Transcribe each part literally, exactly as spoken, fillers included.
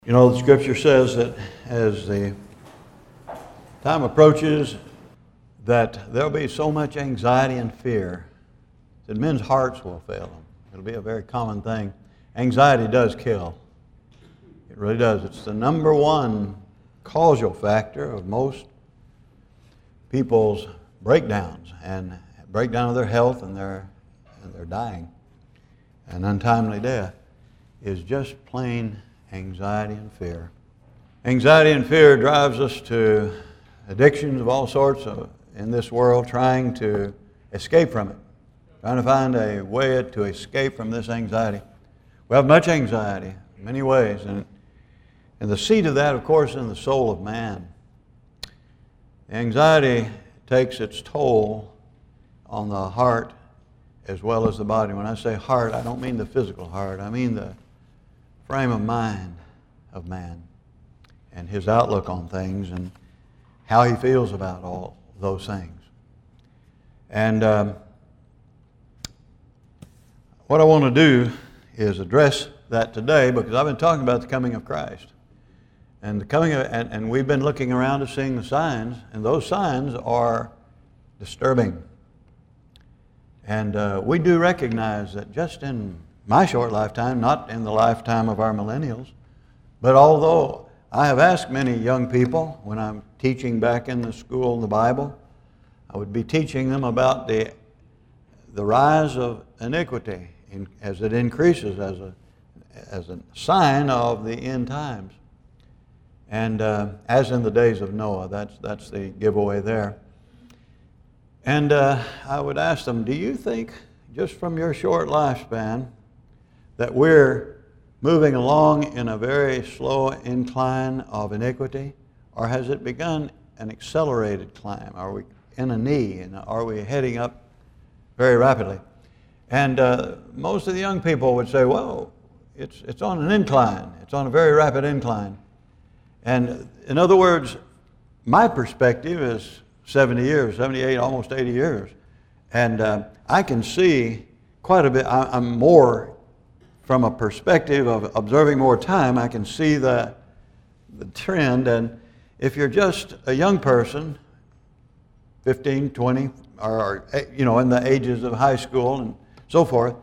You know, the scripture says that as the time approaches, that there'll be so much anxiety and fear that men's hearts will fail them. It'll be a very common thing. Anxiety does kill. It really does. It's the number one causal factor of most people's breakdowns and breakdown of their health and their, and their dying. And untimely death is just plain anxiety and fear. Anxiety and fear drives us to addictions of all sorts of, in this world, trying to escape from it, trying to find a way to escape from this anxiety. We have much anxiety in many ways, and, and the seat of that, of course, is in the soul of man. The anxiety takes its toll on the heart as well as the body. When I say heart, I don't mean the physical heart. I mean the frame of mind of man and his outlook on things and how he feels about all those things. And um, what I want to do is address that today, because I've been talking about the coming of Christ. And the coming of, and, and we've been looking around and seeing the signs, and those signs are disturbing. And uh, we do recognize that just in my short lifetime, not in the lifetime of our millennials, but although I have asked many young people when I'm teaching back in the school in the Bible, I would be teaching them about the the rise of iniquity in, as it increases as a as a sign of the end times. And uh, as in the days of Noah, that's that's the giveaway there. And uh, I would ask them, do you think, just from your short lifespan, that we're moving along in a very slow incline of iniquity? Or has it begun an accelerated climb? Are we in a knee, and are we heading up very rapidly? And uh, most of the young people would say, well, it's, it's on an incline. It's on a very rapid incline. And in other words, my perspective is seventy years, seventy-eight, almost eighty years. And uh, I can see quite a bit. I, I'm more, from a perspective of observing more time, I can see the, the trend. And if you're just a young person, fifteen, twenty, or, you know, in the ages of high school and so forth,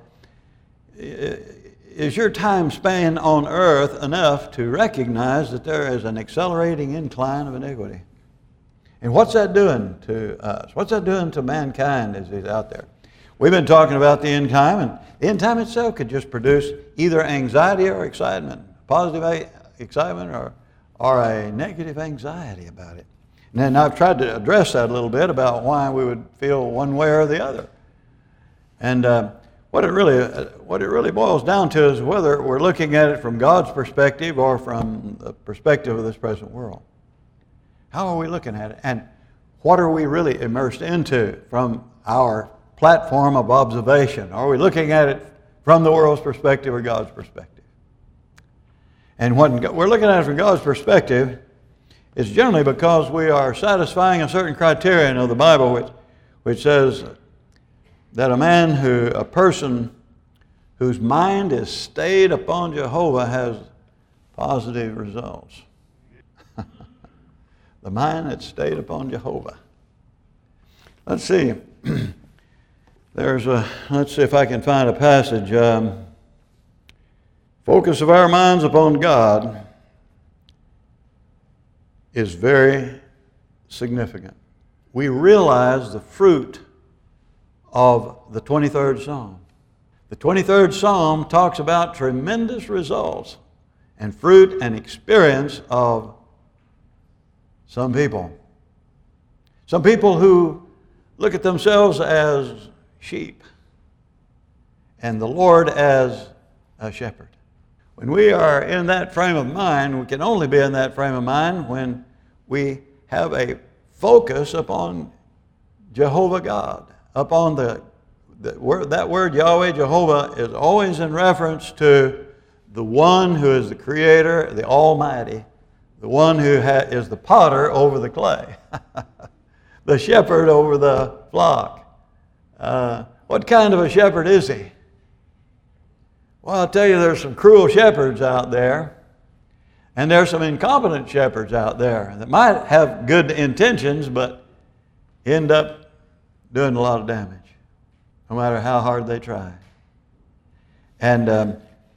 is your time span on earth enough to recognize that there is an accelerating incline of iniquity? And what's that doing to us? What's that doing to mankind as he's out there? We've been talking about the end time, and the end time itself could just produce either anxiety or excitement, positive excitement or, or a negative anxiety about it. And then I've tried to address that a little bit about why we would feel one way or the other. And uh, what it really uh, what it really boils down to is whether we're looking at it from God's perspective or from the perspective of this present world. How are we looking at it? And what are we really immersed into from our platform of observation? Are we looking at it from the world's perspective or God's perspective? And when we're looking at it from God's perspective, it's generally because we are satisfying a certain criterion of the Bible, which, which says that a man who, a person whose mind is stayed upon Jehovah has positive results. The mind that's stayed upon Jehovah. Let's see. There's a, let's see if I can find a passage. Um, focus of our minds upon God is very significant. We realize the fruit of the twenty-third Psalm. The twenty-third Psalm talks about tremendous results and fruit and experience of some people. Some people who look at themselves as sheep and the Lord as a shepherd. When we are in that frame of mind, we can only be in that frame of mind when we have a focus upon Jehovah God, upon the, the word, that word Yahweh, Jehovah, is always in reference to the one who is the Creator, the Almighty, the one who ha- is the potter over the clay, the shepherd over the flock. Uh, what kind of a shepherd is he? Well, I'll tell you, there's some cruel shepherds out there, And there's some incompetent shepherds out there that might have good intentions, but end up doing a lot of damage, no matter how hard they try. And um,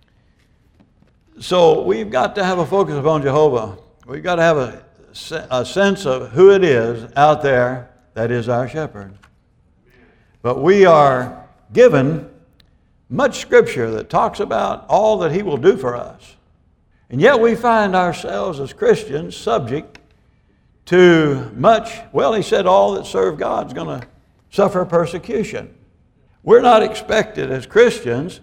so we've got to have a focus upon Jehovah. We've got to have a, a sense of who it is out there that is our shepherd. But we are given much scripture that talks about all that he will do for us. And yet we find ourselves as Christians subject to much. Well, he said all that serve God is going to suffer persecution. We're not expected as Christians,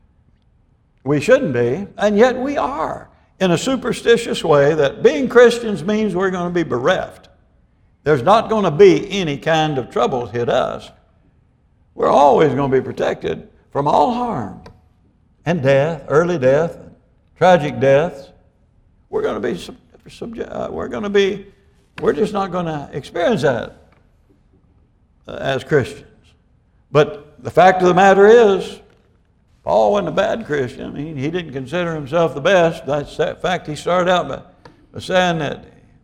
we shouldn't be, and yet we are, in a superstitious way that being Christians means we're going to be bereft. There's not going to be any kind of troubles hit us. We're always going to be protected from all harm and death, early death, tragic deaths. We're going to be sub, subject. Uh, we're going to be. We're just not going to experience that uh, as Christians. But the fact of the matter is, Paul wasn't a bad Christian. I mean, he didn't consider himself the best. That's that fact. He started out by, by saying that,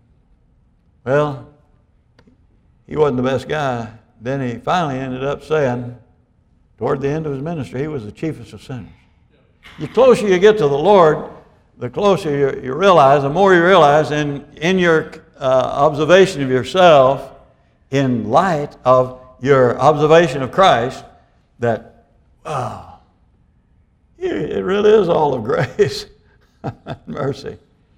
well, he wasn't the best guy. Then he finally ended up saying, toward the end of his ministry, he was the chiefest of sinners. The closer you get to the Lord, the closer you, you realize, the more you realize in, in your uh, observation of yourself, in light of your observation of Christ, that, wow, it really is all of grace and mercy.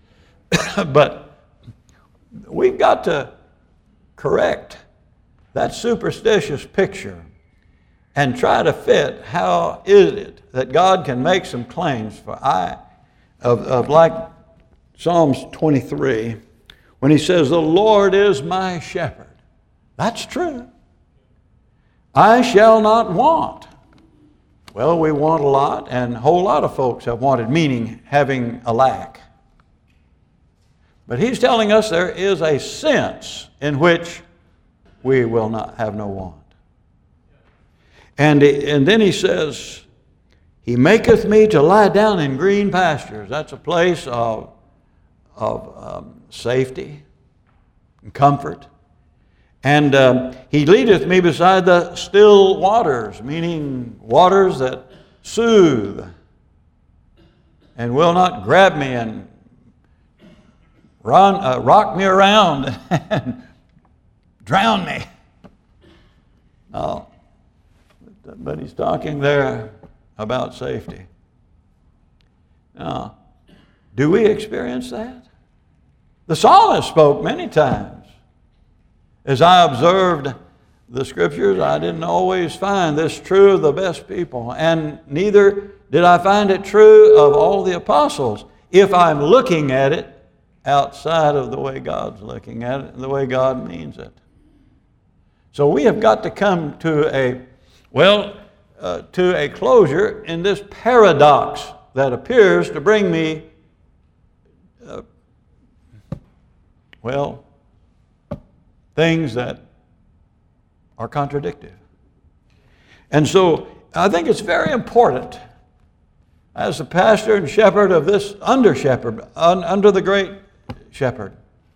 But we've got to correct that superstitious picture and try to fit how is it that God can make some claims for I of, of like Psalms twenty-three, when he says, the Lord is my shepherd. That's true. I shall not want. Well, we want a lot, and a whole lot of folks have wanted, meaning having a lack. But he's telling us there is a sense in which we will not have no want. And, and then he says, he maketh me to lie down in green pastures. That's a place of, of um, safety and comfort. And um, he leadeth me beside the still waters, meaning waters that soothe and will not grab me and run, uh, rock me around and drown me. Oh, but he's talking there about safety. Now, do we experience that? The psalmist spoke many times. As I observed the scriptures, I didn't always find this true of the best people, and neither did I find it true of all the apostles, if I'm looking at it outside of the way God's looking at it and the way God means it. So we have got to come to a, well, uh, to a closure in this paradox that appears to bring me, uh, well, things that are contradictory. And so I think it's very important as the pastor and shepherd of this under shepherd, un, under the great shepherd,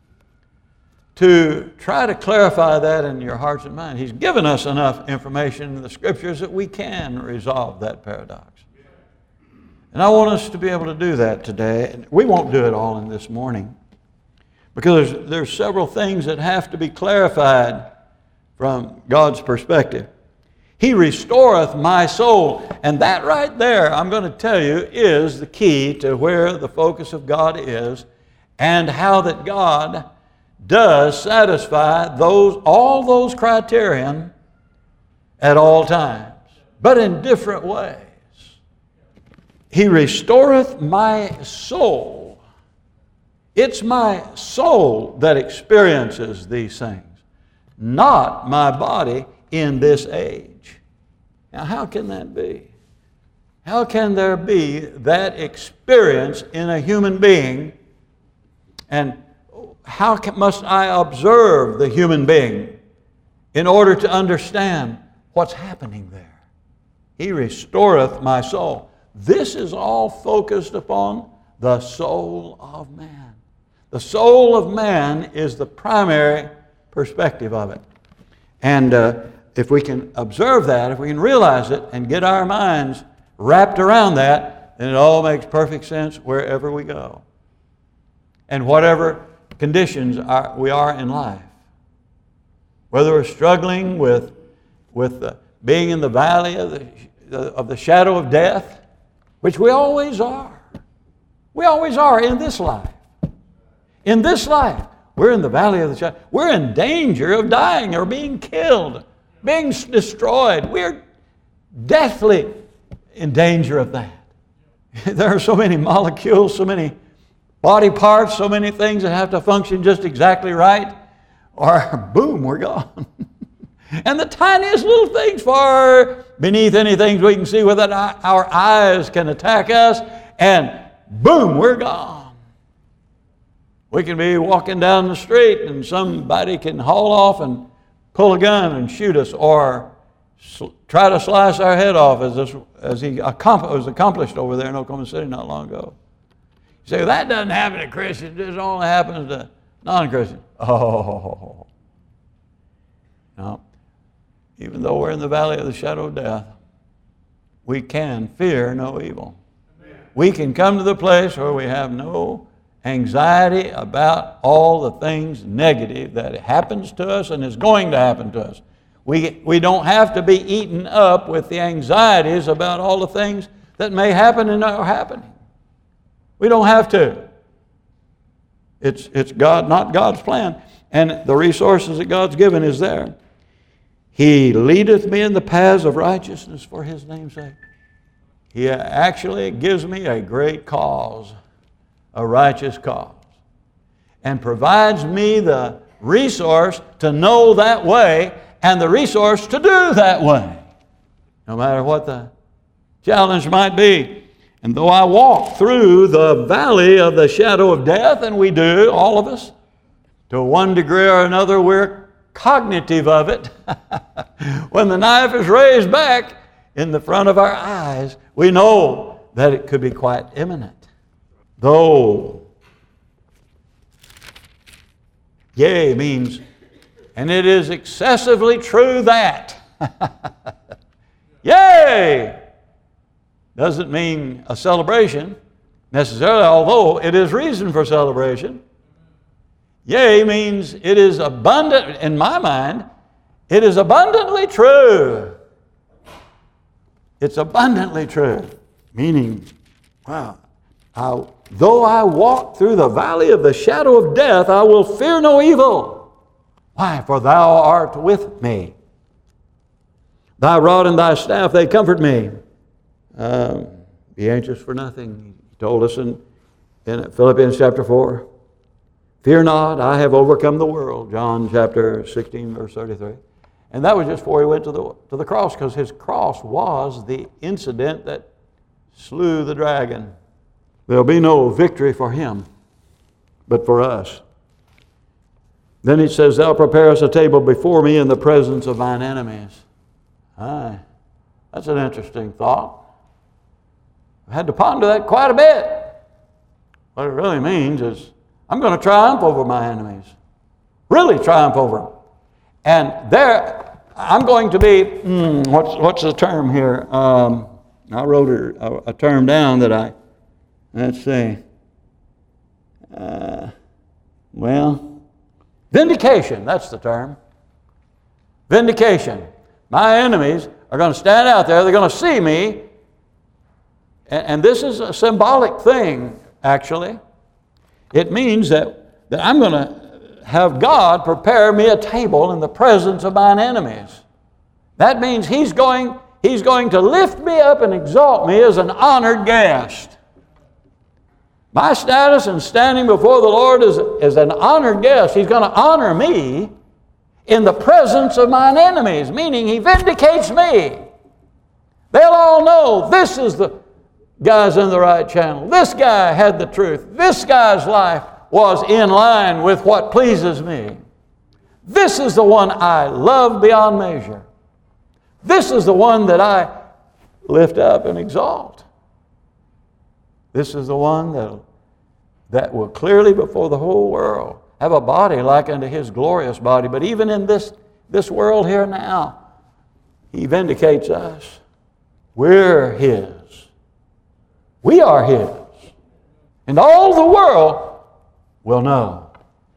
to try to clarify that in your hearts and minds. He's given us enough information in the scriptures that we can resolve that paradox. And I want us to be able to do that today. We won't do it all in this morning, because there's, there's several things that have to be clarified from God's perspective. He restoreth my soul. And that right there, I'm going to tell you, is the key to where the focus of God is and how that God does satisfy those all those criterion at all times, but in different ways. He restoreth my soul. It's my soul that experiences these things, not my body in this age. Now, how can that be? How can there be that experience in a human being? And how can, must I observe the human being in order to understand what's happening there? He restoreth my soul. This is all focused upon the soul of man. The soul of man is the primary perspective of it. And uh, if we can observe that, if we can realize it and get our minds wrapped around that, then it all makes perfect sense wherever we go. And whatever conditions are, we are in life. Whether we're struggling with, with uh, being in the valley of the, of the shadow of death, which we always are. We always are in this life. In this life, we're in the valley of the shadow. We're in danger of dying or being killed, being destroyed. We're deathly in danger of that. There are so many molecules, so many body parts, so many things that have to function just exactly right, or boom, we're gone. And the tiniest little things far beneath anything we can see with our eyes can attack us, and boom, we're gone. We can be walking down the street and somebody can haul off and pull a gun and shoot us, or sl- try to slice our head off, as, this, as he accom- was accomplished over there in Oklahoma City not long ago. You say, that doesn't happen to Christians, this only happens to non-Christians. Oh, no. Even though we're in the valley of the shadow of death, we can fear no evil. Amen. We can come to the place where we have no anxiety about all the things negative that happens to us and is going to happen to us. We, we don't have to be eaten up with the anxieties about all the things that may happen and are happening. We don't have to. It's, it's God, not God's plan. And the resources that God's given is there. He leadeth me in the paths of righteousness for His name's sake. He actually gives me a great cause, a righteous cause, and provides me the resource to know that way and the resource to do that way, no matter what the challenge might be. And though I walk through the valley of the shadow of death, and we do, all of us, to one degree or another, we're cognitive of it. When the knife is raised back in the front of our eyes, we know that it could be quite imminent. Though, yea means, and it is excessively true that. Yea doesn't mean a celebration necessarily, although it is reason for celebration. Yea means it is abundant, in my mind, it is abundantly true. It's abundantly true. Meaning, wow, I, though I walk through the valley of the shadow of death, I will fear no evil. Why? For thou art with me. Thy rod and thy staff, they comfort me. Um, be anxious for nothing. He told us in, in Philippians chapter four. Fear not, I have overcome the world. John chapter sixteen, verse thirty-three. And that was just before he went to the, to the cross, because his cross was the incident that slew the dragon. There'll be no victory for him, but for us. Then he says, thou preparest a table before me in the presence of mine enemies. Aye, that's an interesting thought. I had to ponder that quite a bit. What it really means is, I'm going to triumph over my enemies. Really triumph over them. And there, I'm going to be, hmm, what's, what's the term here? Um, I wrote a, a term down that I, let's see. Uh, well, vindication, that's the term. Vindication. My enemies are going to stand out there, they're going to see me, and, and this is a symbolic thing, actually. It means that, that I'm going to have God prepare me a table in the presence of mine enemies. That means He's going, He's going to lift me up and exalt me as an honored guest. My status in standing before the Lord is, is an honored guest. He's going to honor me in the presence of mine enemies, meaning He vindicates me. They'll all know this is the guy's in the right channel. This guy had the truth. This guy's life was in line with what pleases me. This is the one I love beyond measure. This is the one that I lift up and exalt. This is the one that'll that will clearly before the whole world have a body like unto His glorious body. But even in this, this world here now, He vindicates us. We're His. We are His. And all the world will know.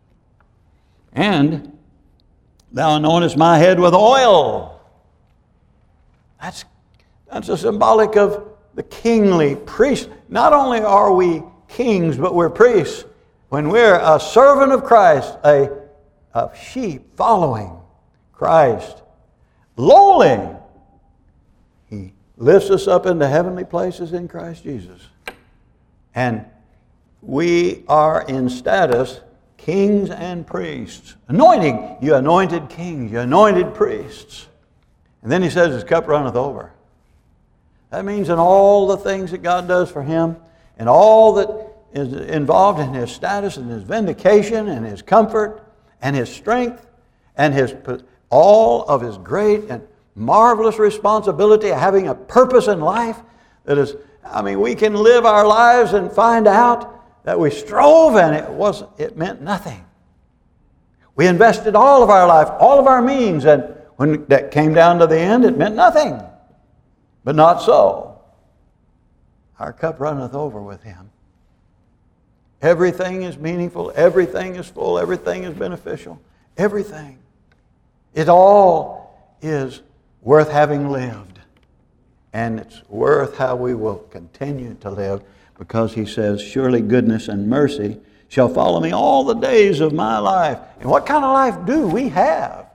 And thou anointest my head with oil. That's, that's a symbolic of the kingly priest. Not only are we kings, but we're priests. When we're a servant of Christ, a, a sheep following Christ, lowly, He lifts us up into heavenly places in Christ Jesus. And we are in status kings and priests. Anointing, you anointed kings, you anointed priests. And then He says His cup runneth over. That means in all the things that God does for Him, and all that is involved in His status and His vindication and His comfort and His strength and His all of His great and marvelous responsibility of having a purpose in life that is, I mean, we can live our lives and find out that we strove and it wasn't, it meant nothing. We invested all of our life, all of our means, and when that came down to the end, it meant nothing. But not so. Our cup runneth over with Him. Everything is meaningful, everything is full, everything is beneficial. Everything. It all is worth having lived. And it's worth how we will continue to live, because He says, surely goodness and mercy shall follow me all the days of my life. And what kind of life do we have?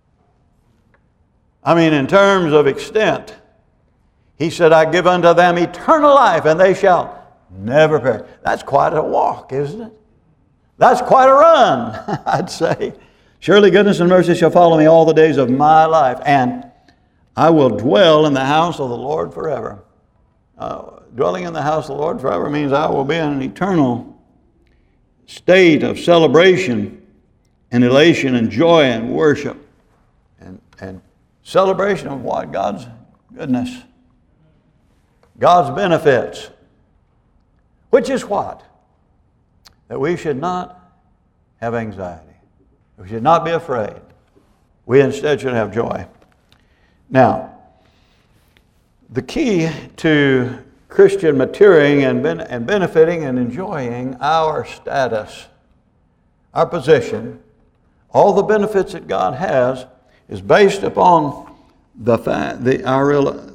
I mean, in terms of extent, He said, I give unto them eternal life, and they shall never perish. That's quite a walk, isn't it? That's quite a run, I'd say. Surely goodness and mercy shall follow me all the days of my life, and I will dwell in the house of the Lord forever. Uh, dwelling in the house of the Lord forever means I will be in an eternal state of celebration and elation and joy and worship and, and celebration of what? God's goodness. God's benefits. Which is what? That we should not have anxiety. We should not be afraid. We instead should have joy. Now, the key to Christian maturing and, ben- and benefiting and enjoying our status, our position, all the benefits that God has, is based upon the fact, the our real,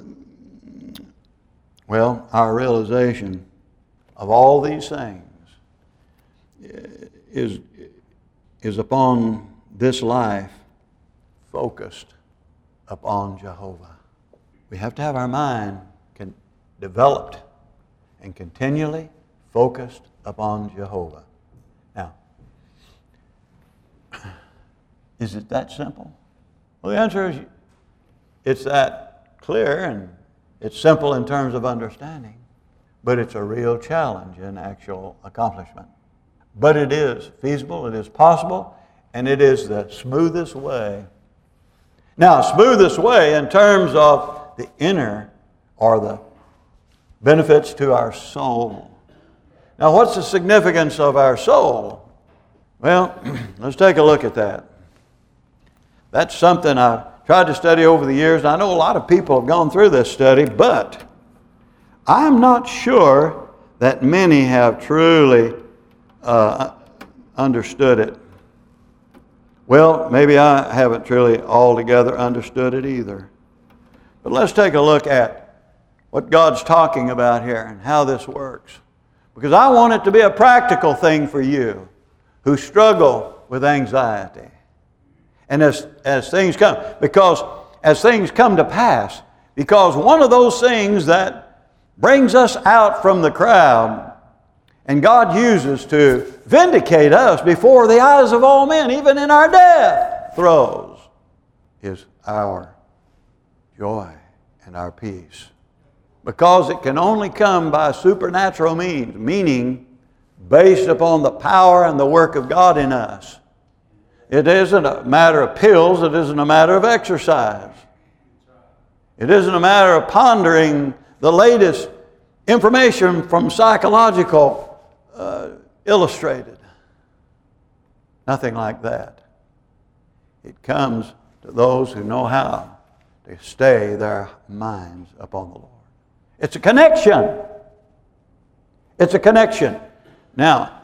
well, our realization of all these things is, is upon this life focused upon Jehovah. We have to have our mind con- developed and continually focused upon Jehovah. Now, is it that simple? Well, the answer is it's that clear and it's simple in terms of understanding, but it's a real challenge in actual accomplishment. But it is feasible, it is possible, and it is the smoothest way. Now, smoothest way in terms of the inner or the benefits to our soul. Now, what's the significance of our soul? Well, let's take a look at that. That's something I've tried to study over the years. I know a lot of people have gone through this study, but I'm not sure that many have truly uh, understood it. Well, maybe I haven't truly altogether understood it either. But let's take a look at what God's talking about here and how this works. Because I want it to be a practical thing for you who struggle with anxiety. And as, as things come, because as things come to pass, because one of those things that brings us out from the crowd and God uses to vindicate us before the eyes of all men, even in our death throes, is our joy and our peace. Because it can only come by supernatural means, meaning based upon the power and the work of God in us. It isn't a matter of pills, it isn't a matter of exercise. It isn't a matter of pondering the latest information from psychological uh, illustrated. Nothing like that. It comes to those who know how to stay their minds upon the Lord. It's a connection. It's a connection. Now,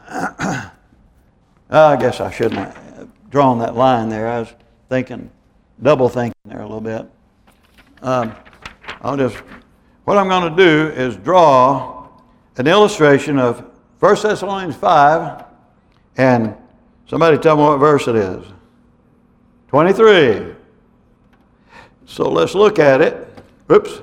I guess I shouldn't have drawn that line there. I was thinking, double thinking there a little bit. Um, I'll just, what I'm going to do is draw an illustration of First Thessalonians five, and somebody tell me what verse it is. twenty-three. So let's look at it. Oops.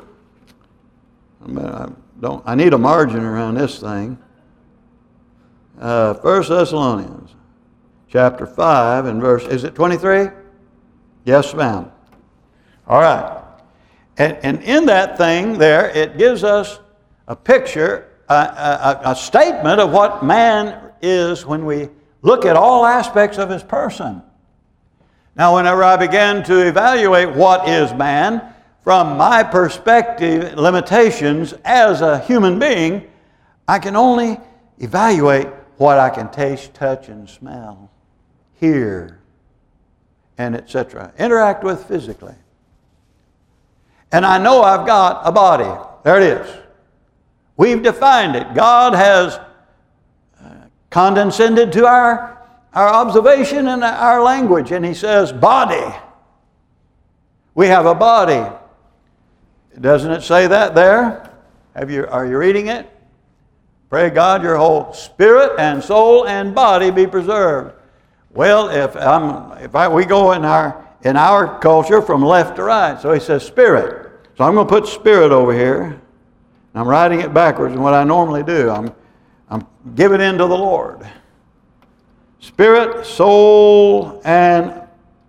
I don't. I need a margin around this thing. Uh, First Thessalonians, chapter five, and verse. Is it twenty-three? Yes, ma'am. All right. And, and in that thing there, it gives us a picture, a, a, a statement of what man is when we look at all aspects of his person. Now, whenever I began to evaluate what is man, from my perspective, limitations as a human being, I can only evaluate what I can taste, touch, and smell, hear, and et cetera. Interact with physically. And I know I've got a body. There it is. We've defined it. God has condescended to our, our observation and our language, and He says, body. We have a body. Doesn't it say that there? Have you, are you reading it? Pray God your whole spirit and soul and body be preserved. Well, if I'm, if I, we go in our in our culture from left to right, so he says spirit. So I'm going to put spirit over here. I'm writing it backwards than what I normally do. I'm I'm giving in to the Lord. Spirit, soul, and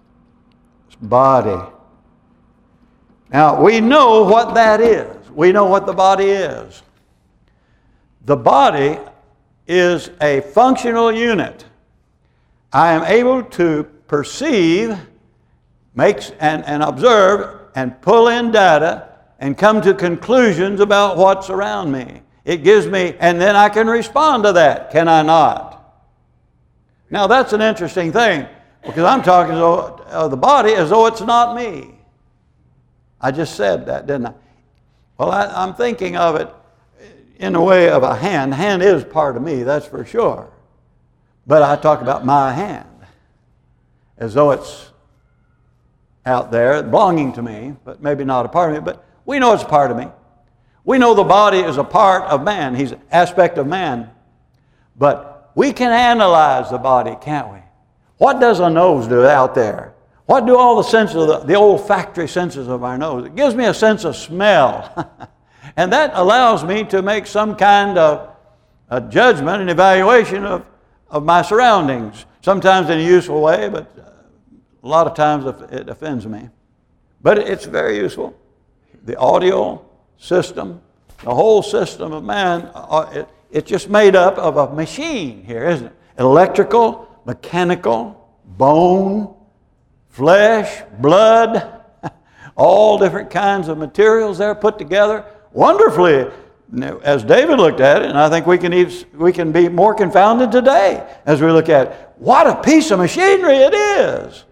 body. Now, we know what that is. We know what the body is. The body is a functional unit. I am able to perceive, make, and, and observe, and pull in data, and come to conclusions about what's around me. It gives me, and then I can respond to that, can I not? Now, that's an interesting thing, because I'm talking of uh, the body as though it's not me. I just said that, didn't I? Well, I, I'm thinking of it in the way of a hand. Hand is part of me, that's for sure. But I talk about my hand as though it's out there, belonging to me, but maybe not a part of me. But we know it's a part of me. We know the body is a part of man. He's an aspect of man. But we can analyze the body, can't we? What does a nose do out there? What do all the senses, of the, the olfactory senses of our nose? It gives me a sense of smell. And that allows me to make some kind of a judgment and evaluation of, of my surroundings. Sometimes in a useful way, but a lot of times it offends me. But it's very useful. The audio system, the whole system of man, it, it's just made up of a machine here, isn't it? Electrical, mechanical, bone, flesh, blood, all different kinds of materials there put together wonderfully, as David looked at it, and I think we can even, we can be more confounded today as we look at it. What a piece of machinery it is!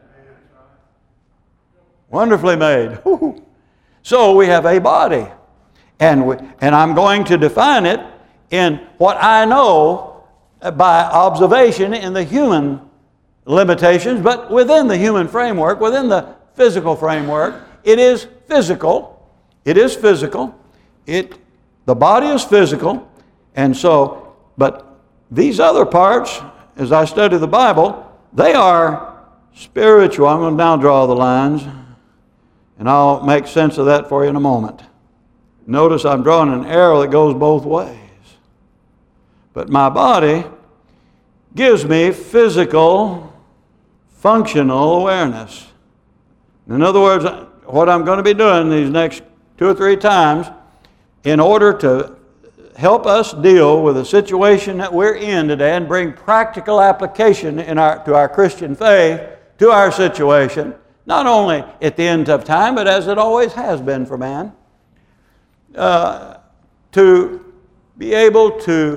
Wonderfully made. So we have a body, and we, and I'm going to define it in what I know by observation in the human limitations, but within the human framework, within the physical framework. It is physical. It is physical. It, the body is physical. And so, but these other parts, as I study the Bible, they are spiritual. I'm going to now draw the lines, and I'll make sense of that for you in a moment. Notice I'm drawing an arrow that goes both ways. But my body gives me physical, functional awareness. In other words, what I'm going to be doing these next two or three times, in order to help us deal with the situation that we're in today and bring practical application in our, to our Christian faith, to our situation, not only at the end of time, but as it always has been for man, uh, to be able to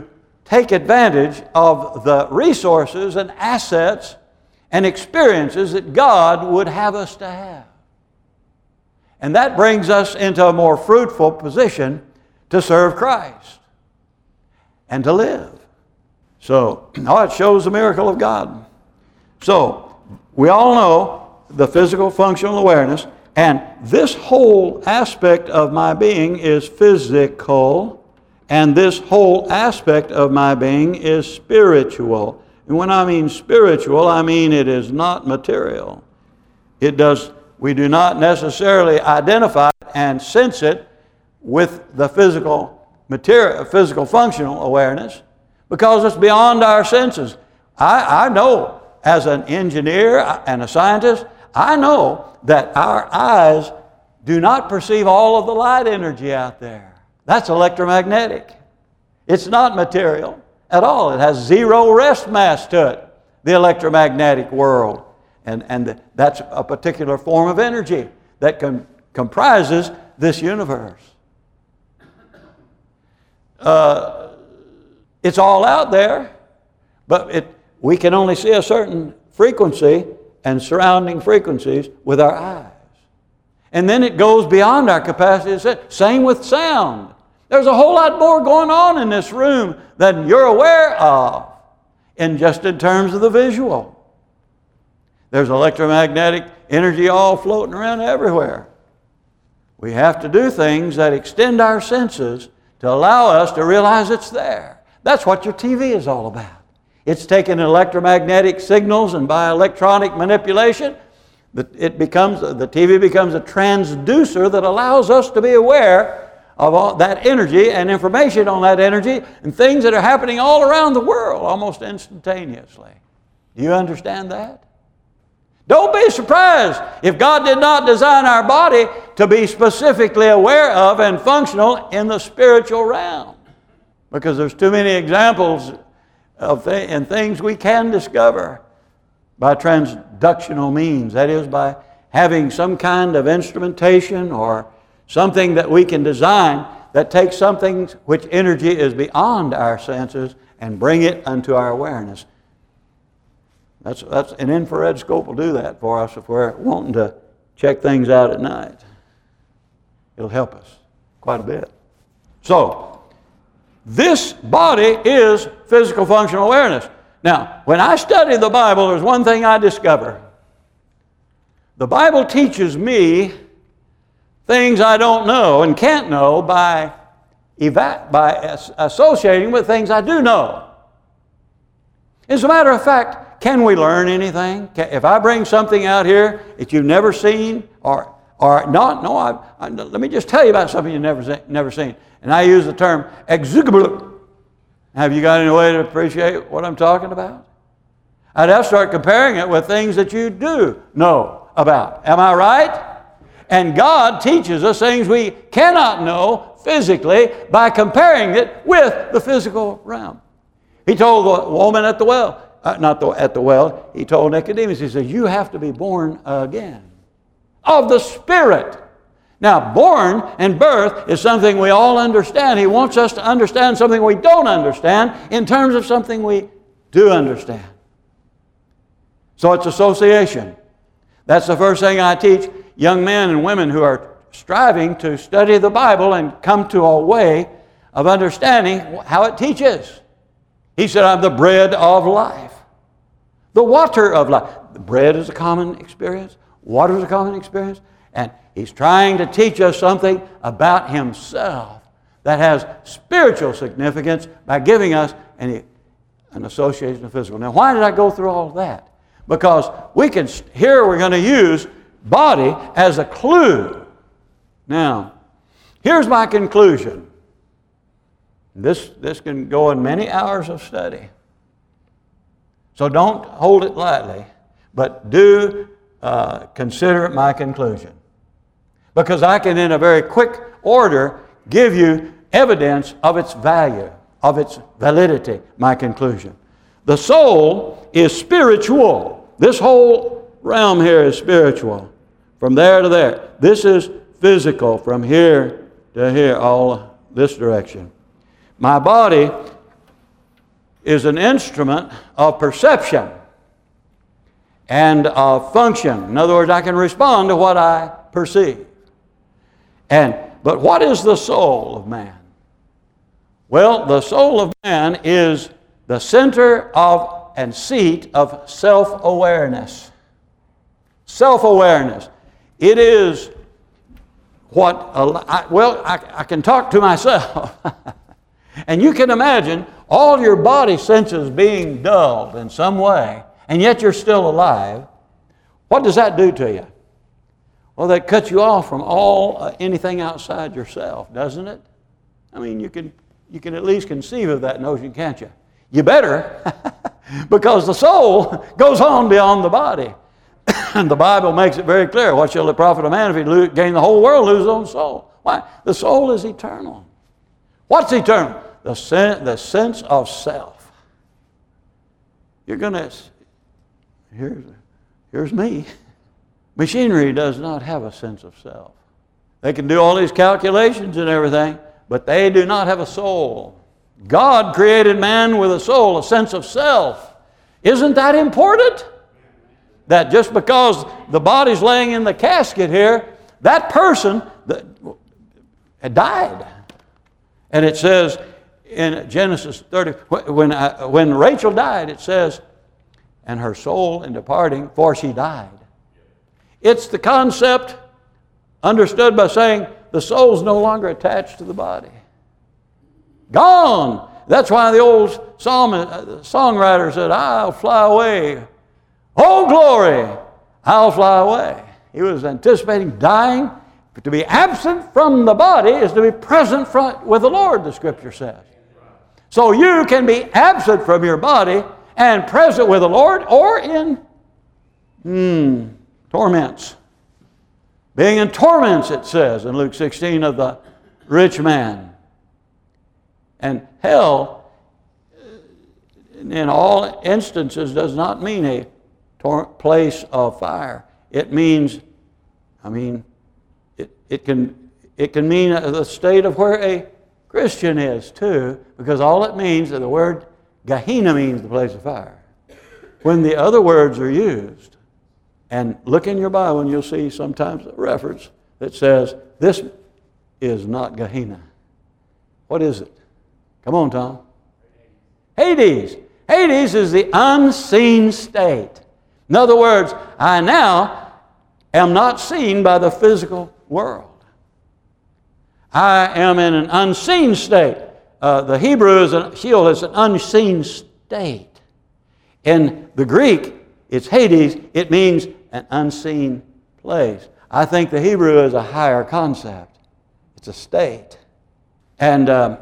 take advantage of the resources and assets and experiences that God would have us to have. And that brings us into a more fruitful position to serve Christ and to live. So, oh, it shows the miracle of God. So, we all know the physical functional awareness, and this whole aspect of my being is physical, and this whole aspect of my being is spiritual. And when I mean spiritual, I mean it is not material. It does, we do not necessarily identify and sense it with the physical material, physical functional awareness, because it's beyond our senses. I, I know, as an engineer and a scientist, I know that our eyes do not perceive all of the light energy out there. That's electromagnetic. It's not material at all. It has zero rest mass to it, the electromagnetic world. And, and that's a particular form of energy that com- comprises this universe. Uh, it's all out there, but it, we can only see a certain frequency and surrounding frequencies with our eyes. And then it goes beyond our capacity to see. Same with sound. There's a whole lot more going on in this room than you're aware of, in just in terms of the visual. There's electromagnetic energy all floating around everywhere. We have to do things that extend our senses to allow us to realize it's there. That's what your T V is all about. It's taking electromagnetic signals, and by electronic manipulation, it becomes, the T V becomes a transducer that allows us to be aware of all that energy and information on that energy and things that are happening all around the world almost instantaneously. Do you understand that? Don't be surprised if God did not design our body to be specifically aware of and functional in the spiritual realm, because there's too many examples of th- and things we can discover by transductional means. That is, by having some kind of instrumentation or something that we can design that takes something which energy is beyond our senses and bring it unto our awareness. That's, that's an infrared scope will do that for us if we're wanting to check things out at night. It'll help us quite a bit. So, this body is physical functional awareness. Now, when I study the Bible, there's one thing I discover. The Bible teaches me things I don't know and can't know by, eva- by as- associating with things I do know. As a matter of fact, can we learn anything? Can, if I bring something out here that you've never seen, or or not, no, I, I, let me just tell you about something you've never, never seen. And I use the term exugablu. Have you got any way to appreciate what I'm talking about? I'd have to start comparing it with things that you do know about. Am I right? And God teaches us things we cannot know physically by comparing it with the physical realm. He told the woman at the well, uh, not the, at the well, he told Nicodemus, he said, you have to be born again of the Spirit. Now, born and birth is something we all understand. He wants us to understand something we don't understand in terms of something we do understand. So it's association. That's the first thing I teach young men and women who are striving to study the Bible and come to a way of understanding how it teaches. He said, I'm the bread of life. The water of life. The bread is a common experience. Water is a common experience. And he's trying to teach us something about himself that has spiritual significance by giving us an, an association of physical. Now, why did I go through all of that? Because we can, here we're going to use body as a clue. Now, here's my conclusion. This, this can go in many hours of study. So don't hold it lightly, but do uh, consider my conclusion. Because I can, in a very quick order, give you evidence of its value, of its validity, my conclusion. The soul is spiritual. This whole realm here is spiritual. From there to there. This is physical, from here to here, all this direction. My body is an instrument of perception and of function. In other words, I can respond to what I perceive. And but what is the soul of man? Well, the soul of man is the center of and seat of self-awareness. Self-awareness. It is what, I, well, I, I can talk to myself. And you can imagine all your body senses being dulled in some way, and yet you're still alive. What does that do to you? Well, that cuts you off from all uh, anything outside yourself, doesn't it? I mean, you can you can at least conceive of that notion, can't you? You better, because the soul goes on beyond the body. And the Bible makes it very clear. What shall it profit a man if he lose, gain the whole world, lose his own soul? Why? The soul is eternal. What's eternal? The, sen- the sense of self. You're going to, here's, here's me. Machinery does not have a sense of self. They can do all these calculations and everything, but they do not have a soul. God created man with a soul, a sense of self. Isn't that important? That just because the body's laying in the casket here, that person had died. And it says in Genesis thirty, when, I, when Rachel died, it says, and her soul in departing, for she died. It's the concept understood by saying the soul's no longer attached to the body. Gone. That's why the old psalm, songwriter said, I'll fly away. Oh, glory, I'll fly away. He was anticipating dying. But to be absent from the body is to be present from, with the Lord, the Scripture says. So you can be absent from your body and present with the Lord, or in hmm, torments. Being in torments, it says in Luke sixteen, of the rich man. And hell, in all instances, does not mean a place of fire. It means, I mean, it, it can it can mean the state of where a Christian is too, because all it means, the word Gehenna means the place of fire. When the other words are used, and look in your Bible and you'll see sometimes a reference that says, this is not Gehenna. What is it? Come on, Tom. Hades. Hades is the unseen state. In other words, I now am not seen by the physical world. I am in an unseen state. Uh, the Hebrew is a Sheol, it's an unseen state. In the Greek, it's Hades. It means an unseen place. I think the Hebrew is a higher concept. It's a state. And um,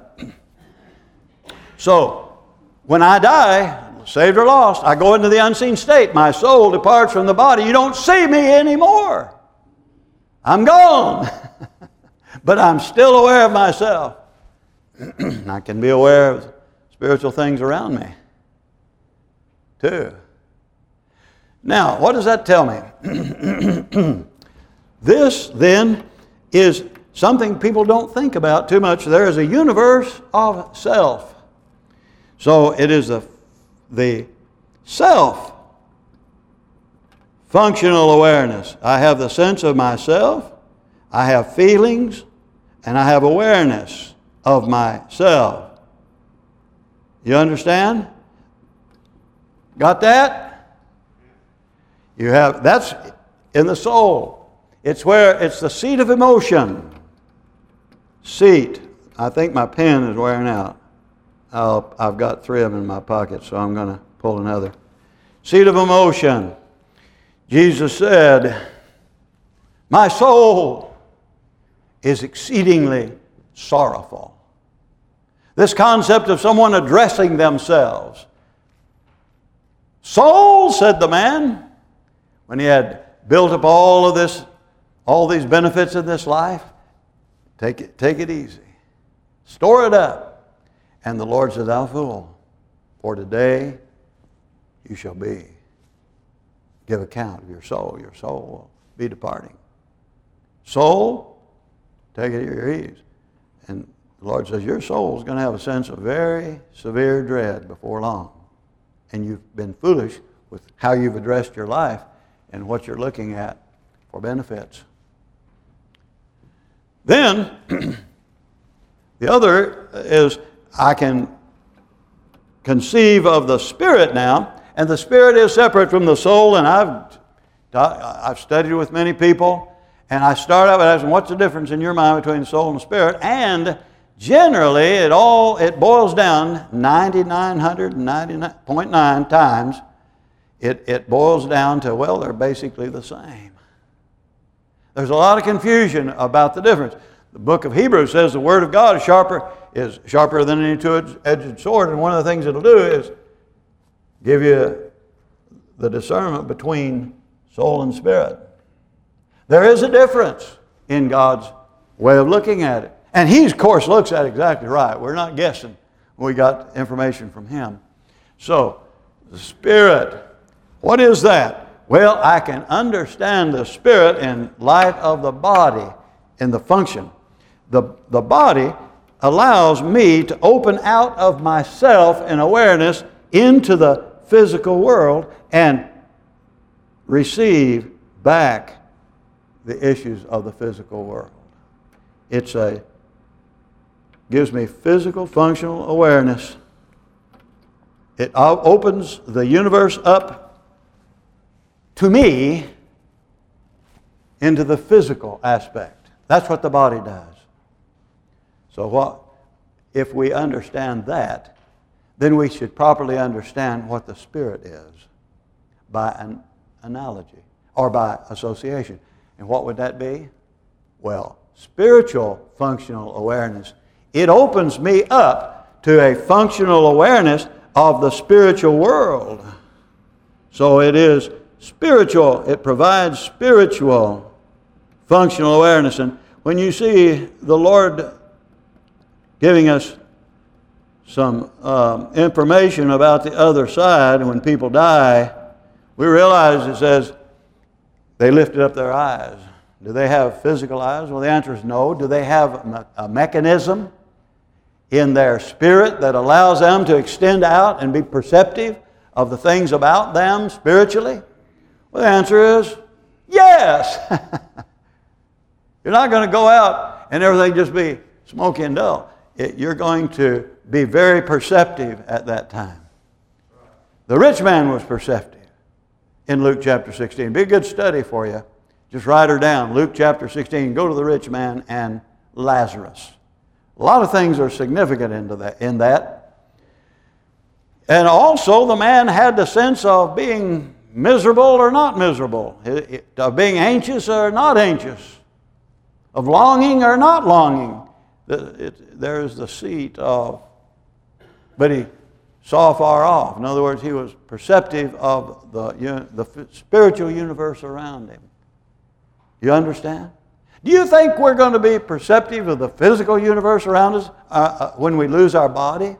so, when I die, saved or lost, I go into the unseen state. My soul departs from the body. You don't see me anymore. I'm gone. But I'm still aware of myself. I can be aware of spiritual things around me, too. Now, what does that tell me? This, then, is something people don't think about too much. There is a universe of self. So it is the, the self functional awareness. I have the sense of myself, I have feelings, and I have awareness of myself. You understand? Got that? You have, that's in the soul. It's where, it's the seat of emotion. Seat. I think my pen is wearing out. I'll, I've got three of them in my pocket, so I'm going to pull another. Seat of emotion. Jesus said, my soul is exceedingly sorrowful. This concept of someone addressing themselves. Soul, said the man, when he had built up all of this, all these benefits of this life, take it, take it easy. Store it up. And the Lord said, thou fool, for today you shall be. Give account of your soul. Your soul will be departing. Soul, take it at your ease. And the Lord says, your soul is going to have a sense of very severe dread before long. And you've been foolish with how you've addressed your life and what you're looking at for benefits. Then, the other is I can conceive of the Spirit now, and the Spirit is separate from the soul, and I've, I've studied with many people, and I start out with asking, what's the difference in your mind between the soul and the Spirit? And generally, it all it boils down ninety-nine ninety-nine point nine times, it, it boils down to, well, they're basically the same. There's a lot of confusion about the difference. The book of Hebrews says the Word of God is sharper, is sharper than any two-edged sword, and one of the things it'll do is give you the discernment between soul and spirit. There is a difference in God's way of looking at it. And He, of course, looks at it exactly right. We're not guessing. We got information from Him. So, the Spirit, what is that? Well, I can understand the Spirit in light of the body and the function. The, the body allows me to open out of myself in awareness into the physical world and receive back the issues of the physical world. It's a gives me physical functional awareness. It opens the universe up to me into the physical aspect. That's what the body does. So what if we understand that, then we should properly understand what the Spirit is by an analogy or by association. And what would that be? Well, spiritual functional awareness. It opens me up to a functional awareness of the spiritual world. So it is spiritual. It provides spiritual functional awareness. And when you see the Lord giving us some um, information about the other side, when people die, we realize it says they lifted up their eyes. Do they have physical eyes? Well, the answer is no. Do they have a mechanism in their spirit that allows them to extend out and be perceptive of the things about them spiritually? Well, the answer is yes. You're not going to go out and everything just be smoky and dull. It, you're going to be very perceptive at that time. The rich man was perceptive in Luke chapter sixteen. It'd be a good study for you. Just write her down. Luke chapter sixteen. Go to the rich man and Lazarus. A lot of things are significant into that, in that. And also the man had the sense of being miserable or not miserable, of being anxious or not anxious, of longing or not longing. There's the seat of, but he saw far off. In other words, he was perceptive of the, the spiritual universe around him. You understand? Do you think we're going to be perceptive of the physical universe around us uh, uh, when we lose our body?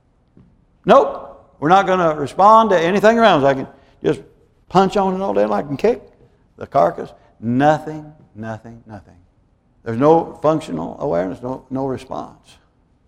Nope. We're not going to respond to anything around us. I can just punch on it all day like I can kick the carcass. Nothing, nothing, nothing. There's no functional awareness, no, no response.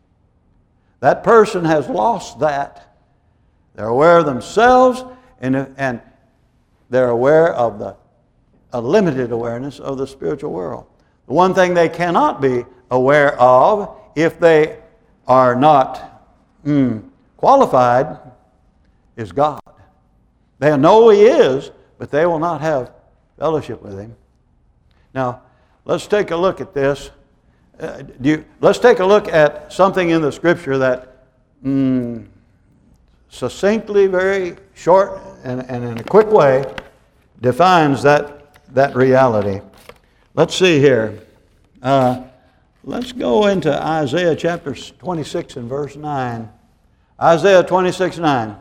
That person has lost that. They're aware of themselves and, and they're aware of the a limited awareness of the spiritual world. The one thing they cannot be aware of if they are not mm, qualified is God. They know He is, but they will not have fellowship with Him. Now, let's take a look at this. Uh, do you, let's take a look at something in the Scripture that mm, succinctly, very short, and, and in a quick way defines that that reality. Let's see here. Uh, let's go into Isaiah chapter twenty-six and verse nine. Isaiah twenty-six nine.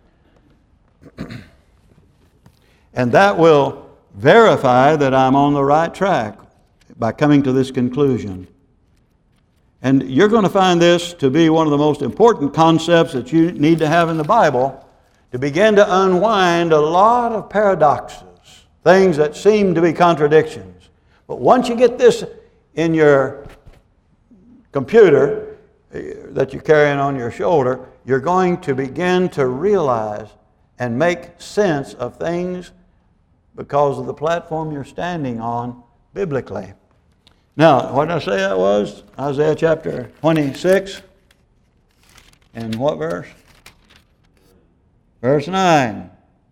And that will verify that I'm on the right track by coming to this conclusion. And you're going to find this to be one of the most important concepts that you need to have in the Bible to begin to unwind a lot of paradoxes. Things that seem to be contradictions. But once you get this in your computer, that you're carrying on your shoulder, you're going to begin to realize and make sense of things because of the platform you're standing on biblically. Now, what did I say that was? Isaiah chapter twenty-six. And what verse? Verse nine.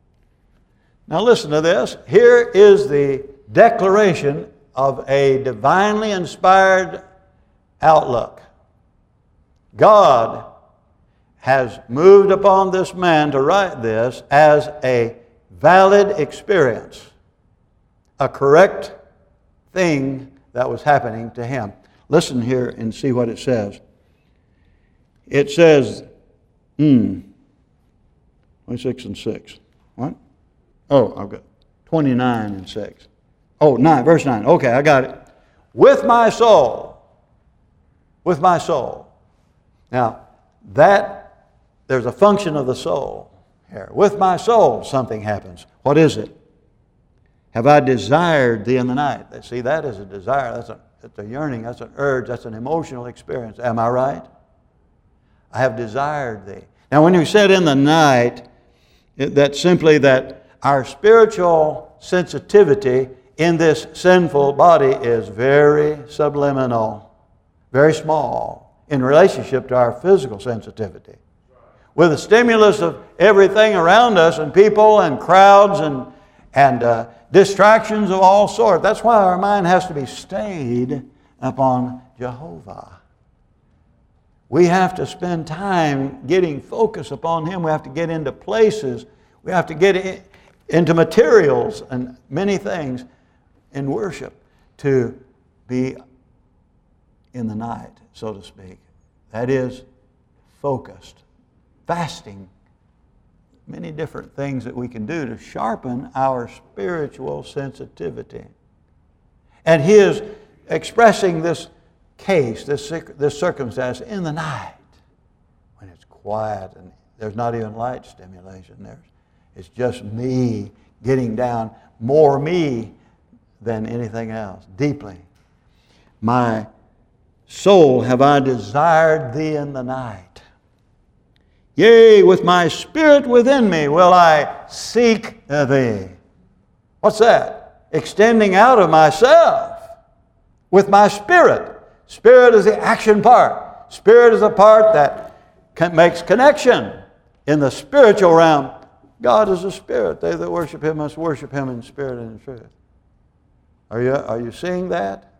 Now listen to this. Here is the declaration of a divinely inspired outlook. God has moved upon this man to write this as a valid experience, a correct thing that was happening to him. Listen here and see what it says. It says, hmm, twenty-six and six. What? Oh, I've got twenty-nine and six. Oh, nine, verse nine. Okay, I got it. With my soul. With my soul. Now, that, there's a function of the soul here. With my soul, something happens. What is it? Have I desired thee in the night? See, that is a desire. That's a, that's a yearning. That's an urge. That's an emotional experience. Am I right? I have desired thee. Now, when you said in the night, it, that's simply that our spiritual sensitivity in this sinful body is very subliminal, very small in relationship to our physical sensitivity. With the stimulus of everything around us and people and crowds and, and uh, distractions of all sorts, that's why our mind has to be stayed upon Jehovah. We have to spend time getting focus upon Him. We have to get into places. We have to get in, into materials and many things in worship to be in the night, so to speak. That is focused. Fasting. Many different things that we can do to sharpen our spiritual sensitivity. And He is expressing this case, this, this circumstance in the night when it's quiet and there's not even light stimulation. There's, it's just me getting down, more me than anything else, deeply. My soul have I desired thee in the night. Yea, with my spirit within me will I seek thee. What's that? Extending out of myself with my spirit. Spirit is the action part. Spirit is the part that can, makes connection in the spiritual realm. God is a spirit. They that worship Him must worship Him in spirit and in truth. Are you, are you seeing that?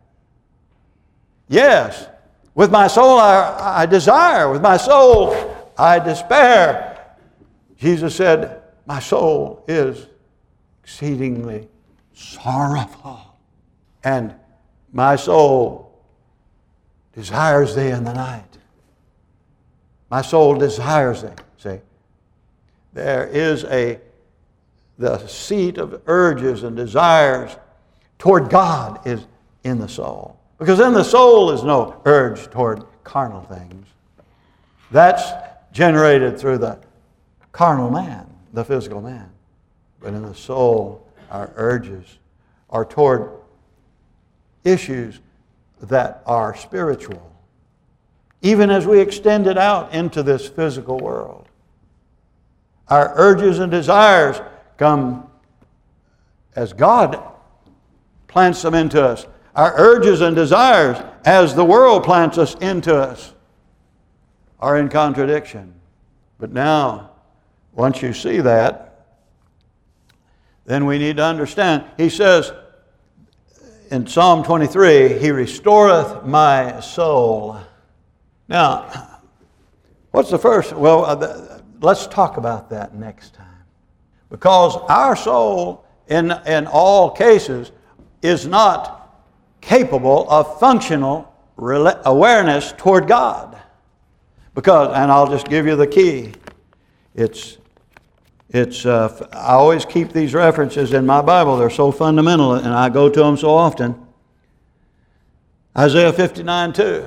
Yes. With my soul I, I desire. With my soul I despair. Jesus said, my soul is exceedingly sorrowful. And my soul desires thee in the night. My soul desires thee. See, there is a the seat of urges and desires toward God is in the soul. Because in the soul is no urge toward carnal things. That's generated through the carnal man, the physical man. But in the soul, our urges are toward issues that are spiritual, even as we extend it out into this physical world. Our urges and desires come as God plants them into us. Our urges and desires, as the world plants us into us, are in contradiction. But now, once you see that, then we need to understand. He says in Psalm twenty-three, He restoreth my soul. Now, what's the first? Well, uh, let's talk about that next time. Because our soul, in, in all cases, is not capable of functional awareness toward God. Because, and I'll just give you the key. It's, it's. Uh, I always keep these references in my Bible. They're so fundamental, and I go to them so often. Isaiah fifty-nine two.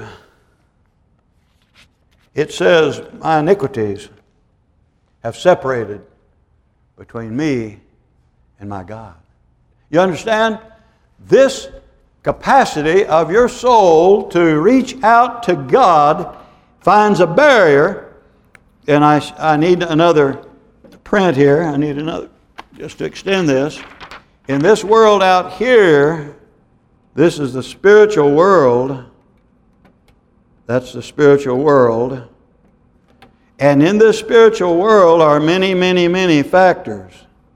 It says, my iniquities have separated between me and my God. You understand? This capacity of your soul to reach out to God finds a barrier, and I, I need another print here. I need another, just to extend this. In this world out here, this is the spiritual world. That's the spiritual world. And in this spiritual world are many, many, many factors.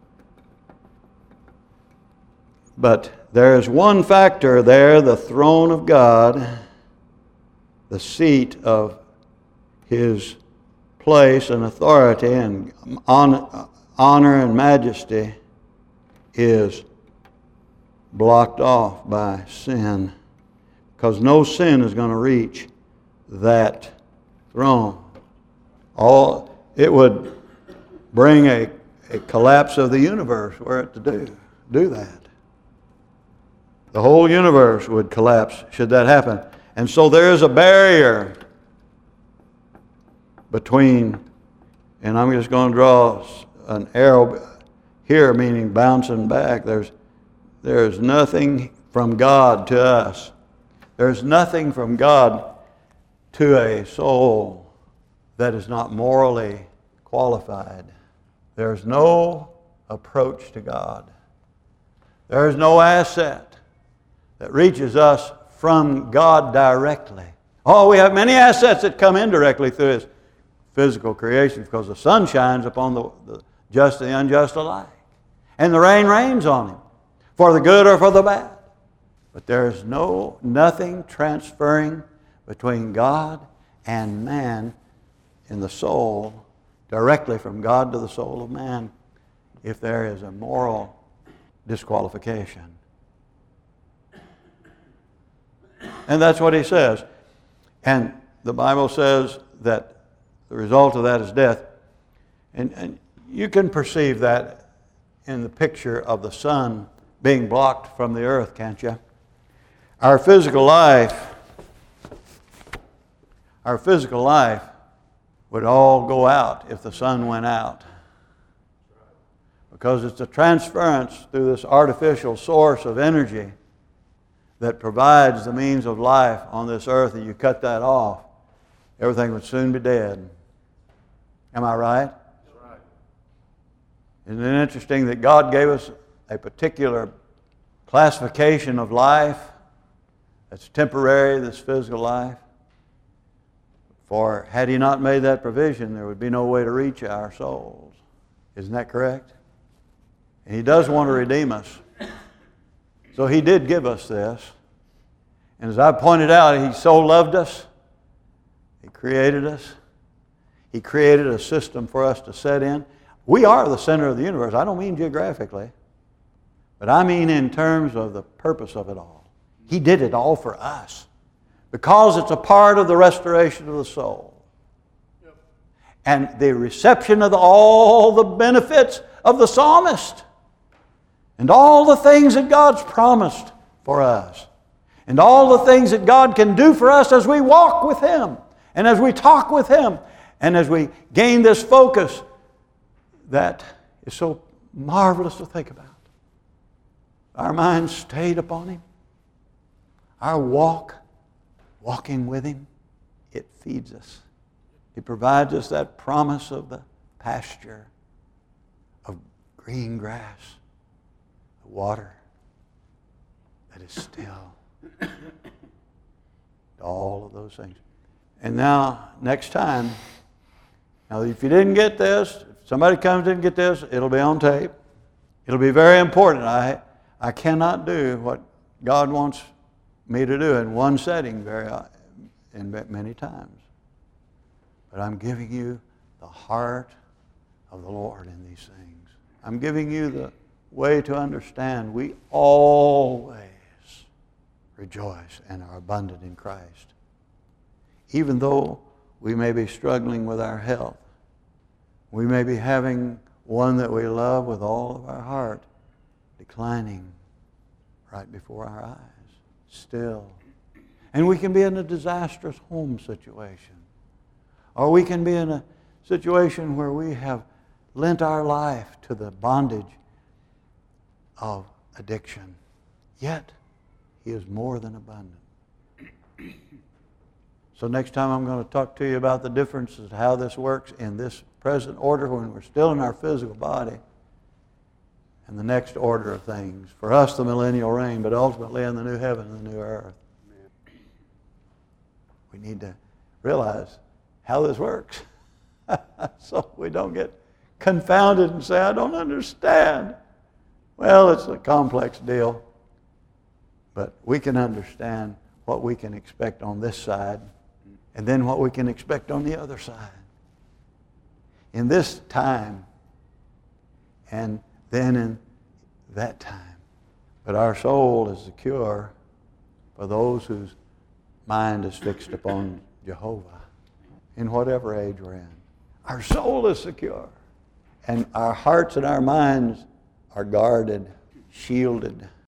But there is one factor there, the throne of God, the seat of His place and authority and honor and majesty is blocked off by sin, because no sin is going to reach that throne. All it would bring a, a collapse of the universe were it to do do that. The whole universe would collapse should that happen. And so there is a barrier between, and I'm just going to draw an arrow here, meaning bouncing back. There's there's nothing from God to us. There's nothing from God to a soul that is not morally qualified. There's no approach to God. There's no asset that reaches us from God directly. Oh, we have many assets that come indirectly through His physical creation, because the sun shines upon the, the just and the unjust alike. And the rain rains on him, for the good or for the bad. But there is no nothing transferring between God and man in the soul, directly from God to the soul of man, if there is a moral disqualification. And that's what he says. And the Bible says that the result of that is death. And, and you can perceive that in the picture of the sun being blocked from the earth, can't you? Our physical life, our physical life would all go out if the sun went out. Because it's a transference through this artificial source of energy that provides the means of life on this earth, and you cut that off, everything would soon be dead. Am I right? That's right. Isn't it interesting that God gave us a particular classification of life that's temporary, this physical life? For had He not made that provision, there would be no way to reach our souls. Isn't that correct? And He does want to redeem us. So He did give us this. And as I pointed out, He so loved us. He created us. He created a system for us to set in. We are the center of the universe. I don't mean geographically, but I mean in terms of the purpose of it all. He did it all for us because it's a part of the restoration of the soul. Yep. And the reception of the, all the benefits of the psalmist and all the things that God's promised for us and all the things that God can do for us as we walk with Him and as we talk with Him and as we gain this focus that is so marvelous to think about. Our minds stayed upon Him. Our walk, walking with Him, it feeds us. He provides us that promise of the pasture, of green grass, the water that is still. All of those things. And now, next time, now if you didn't get this, if somebody comes and didn't get this, it'll be on tape. It'll be very important. I I cannot do what God wants me to do in one setting very in many times. But I'm giving you the heart of the Lord in these things. I'm giving you the way to understand we always rejoice and are abundant in Christ. Even though we may be struggling with our health, we may be having one that we love with all of our heart declining right before our eyes, still. And we can be in a disastrous home situation. Or we can be in a situation where we have lent our life to the bondage of addiction. Yet, He is more than abundant. So next time I'm going to talk to you about the differences, how this works in this present order when we're still in our physical body, and the next order of things. For us, the millennial reign, but ultimately in the new heaven and the new earth. We need to realize how this works so we don't get confounded and say, I don't understand. Well, it's a complex deal, but we can understand what we can expect on this side and then what we can expect on the other side. In this time and then in that time. But our soul is secure for those whose mind is fixed upon Jehovah in whatever age we're in. Our soul is secure. And our hearts and our minds are guarded, shielded